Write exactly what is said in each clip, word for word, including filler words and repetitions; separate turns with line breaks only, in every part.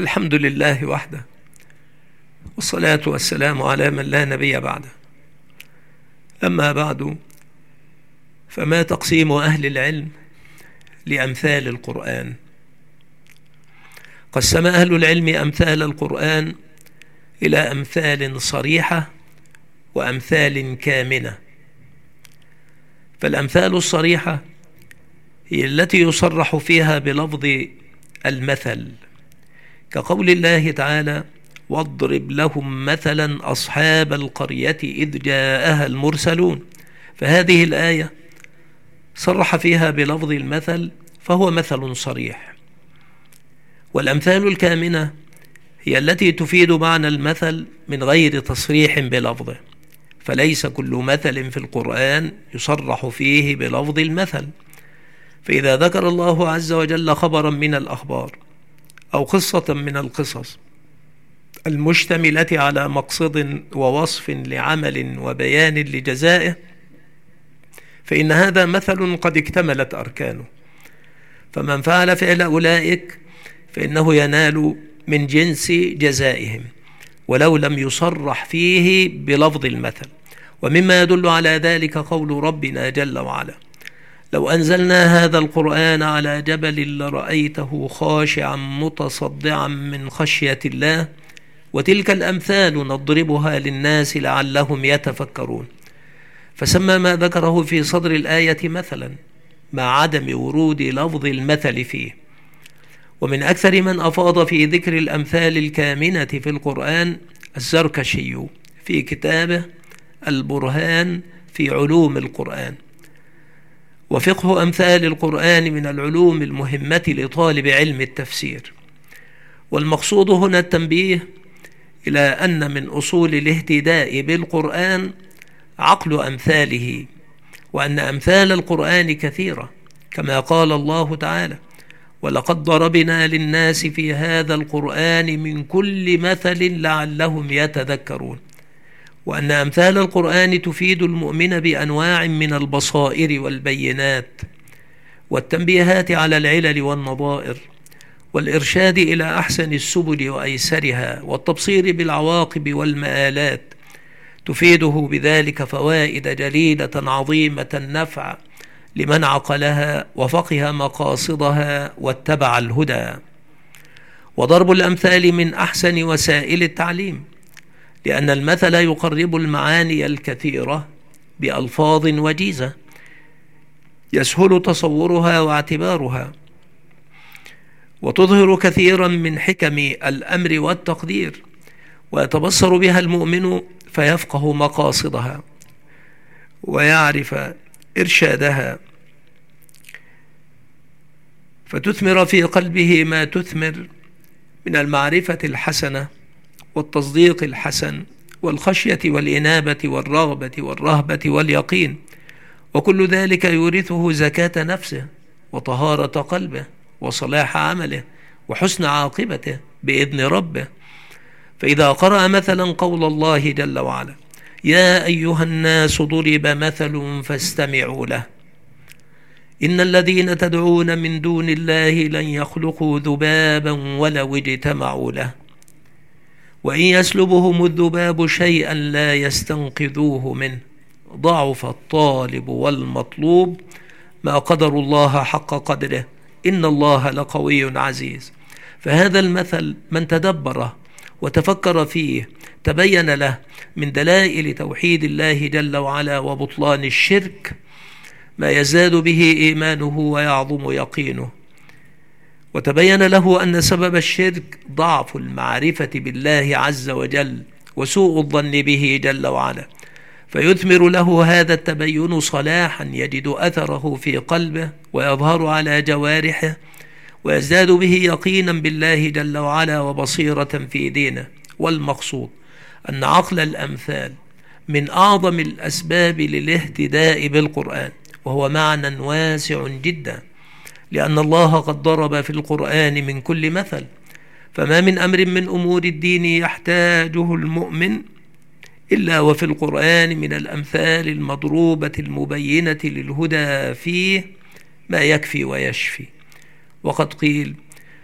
الحمد لله وحده، والصلاة والسلام على من لا نبي بعده. أما بعد، فما تقسيم أهل العلم لأمثال القرآن؟ قسم أهل العلم أمثال القرآن إلى أمثال صريحة وأمثال كامنة. فالأمثال الصريحة هي التي يصرح فيها بلفظ المثل، كقول الله تعالى: واضرب لهم مثلا أصحاب القرية إذ جاءها المرسلون. فهذه الآية صرح فيها بلفظ المثل، فهو مثل صريح. والأمثال الكامنة هي التي تفيد معنى المثل من غير تصريح بلفظه، فليس كل مثل في القرآن يصرح فيه بلفظ المثل. فإذا ذكر الله عز وجل خبرا من الأخبار أو قصة من القصص المشتملة على مقصد ووصف لعمل وبيان لجزائه، فإن هذا مثل قد اكتملت أركانه، فمن فعل فعل أولئك فإنه ينال من جنس جزائهم ولو لم يصرح فيه بلفظ المثل. ومما يدل على ذلك قول ربنا جل وعلا: لو أنزلنا هذا القرآن على جبل لرأيته خاشعا متصدعا من خشية الله وتلك الأمثال نضربها للناس لعلهم يتفكرون. فسمى ما ذكره في صدر الآية مثلا مع عدم ورود لفظ المثل فيه. ومن أكثر من أفاض في ذكر الأمثال الكامنة في القرآن الزركشي في كتابه البرهان في علوم القرآن. وفقه أمثال القرآن من العلوم المهمة لطالب علم التفسير. والمقصود هنا التنبيه إلى أن من أصول الاهتداء بالقرآن عقل أمثاله، وأن أمثال القرآن كثيرة، كما قال الله تعالى: ولقد ضربنا للناس في هذا القرآن من كل مثل لعلهم يتذكرون. وأن أمثال القرآن تفيد المؤمن بأنواع من البصائر والبينات والتنبيهات على العلل والنظائر، والإرشاد إلى أحسن السبل وأيسرها، والتبصير بالعواقب والمآلات، تفيده بذلك فوائد جليلة عظيمة النفع لمن عقلها وفقه مقاصدها واتبع الهدى. وضرب الأمثال من أحسن وسائل التعليم، لأن المثل يقرب المعاني الكثيرة بألفاظ وجيزة يسهل تصورها واعتبارها، وتظهر كثيرا من حكم الأمر والتقدير، ويتبصر بها المؤمن فيفقه مقاصدها ويعرف إرشادها، فتثمر في قلبه ما تثمر من المعرفة الحسنة والتصديق الحسن والخشية والإنابة والرغبة والرهبة واليقين. وكل ذلك يورثه زكاة نفسه وطهارة قلبه وصلاح عمله وحسن عاقبته بإذن ربه. فإذا قرأ مثلا قول الله جل وعلا: يا أيها الناس ضرب مثل فاستمعوا له إن الذين تدعون من دون الله لن يخلقوا ذبابا ولو اجتمعوا له وإن يسلبهم الذباب شيئا لا يستنقذوه منه ضعف الطالب والمطلوب ما قدر الله حق قدره إن الله لقوي عزيز. فهذا المثل من تدبره وتفكر فيه تبين له من دلائل توحيد الله جل وعلا وبطلان الشرك ما يزداد به إيمانه ويعظم يقينه، وتبين له أن سبب الشرك ضعف المعرفة بالله عز وجل وسوء الظن به جل وعلا، فيثمر له هذا التبين صلاحا يجد أثره في قلبه ويظهر على جوارحه، ويزداد به يقينا بالله جل وعلا وبصيرة في دينه. والمقصود أن عقل الأمثال من أعظم الأسباب للاهتداء بالقرآن، وهو معنى واسع جدا، لأن الله قد ضرب في القرآن من كل مثل، فما من أمر من أمور الدين يحتاجه المؤمن إلا وفي القرآن من الأمثال المضروبة المبينة للهدى فيه ما يكفي ويشفي. وقد قيل: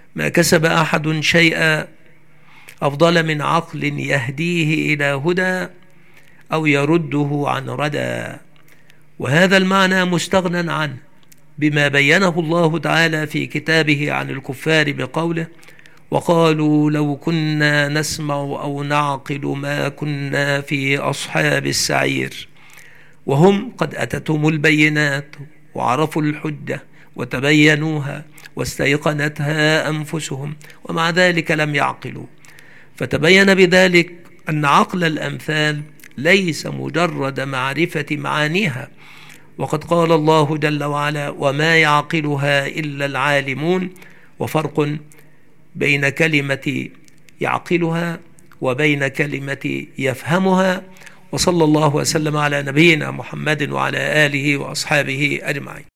ما كسب أحد شيئا أفضل من عقل يهديه إلى هدى أو يرده عن ردى. وهذا المعنى مستغنى عنه بما بينه الله تعالى في كتابه عن الكفار بقوله: وقالوا لو كنا نسمع أو نعقل ما كنا في أصحاب السعير. وهم قد أتتهم البينات وعرفوا الحجة وتبينوها واستيقنتها أنفسهم، ومع ذلك لم يعقلوا. فتبين بذلك أن عقل الأمثال ليس مجرد معرفة معانيها. وقد قال الله جل وعلا: وما يعقلها إلا العالمون. وفرق بين كلمة يعقلها وبين كلمة يفهمها. وصلى الله وسلم على نبينا محمد وعلى آله وأصحابه أجمعين.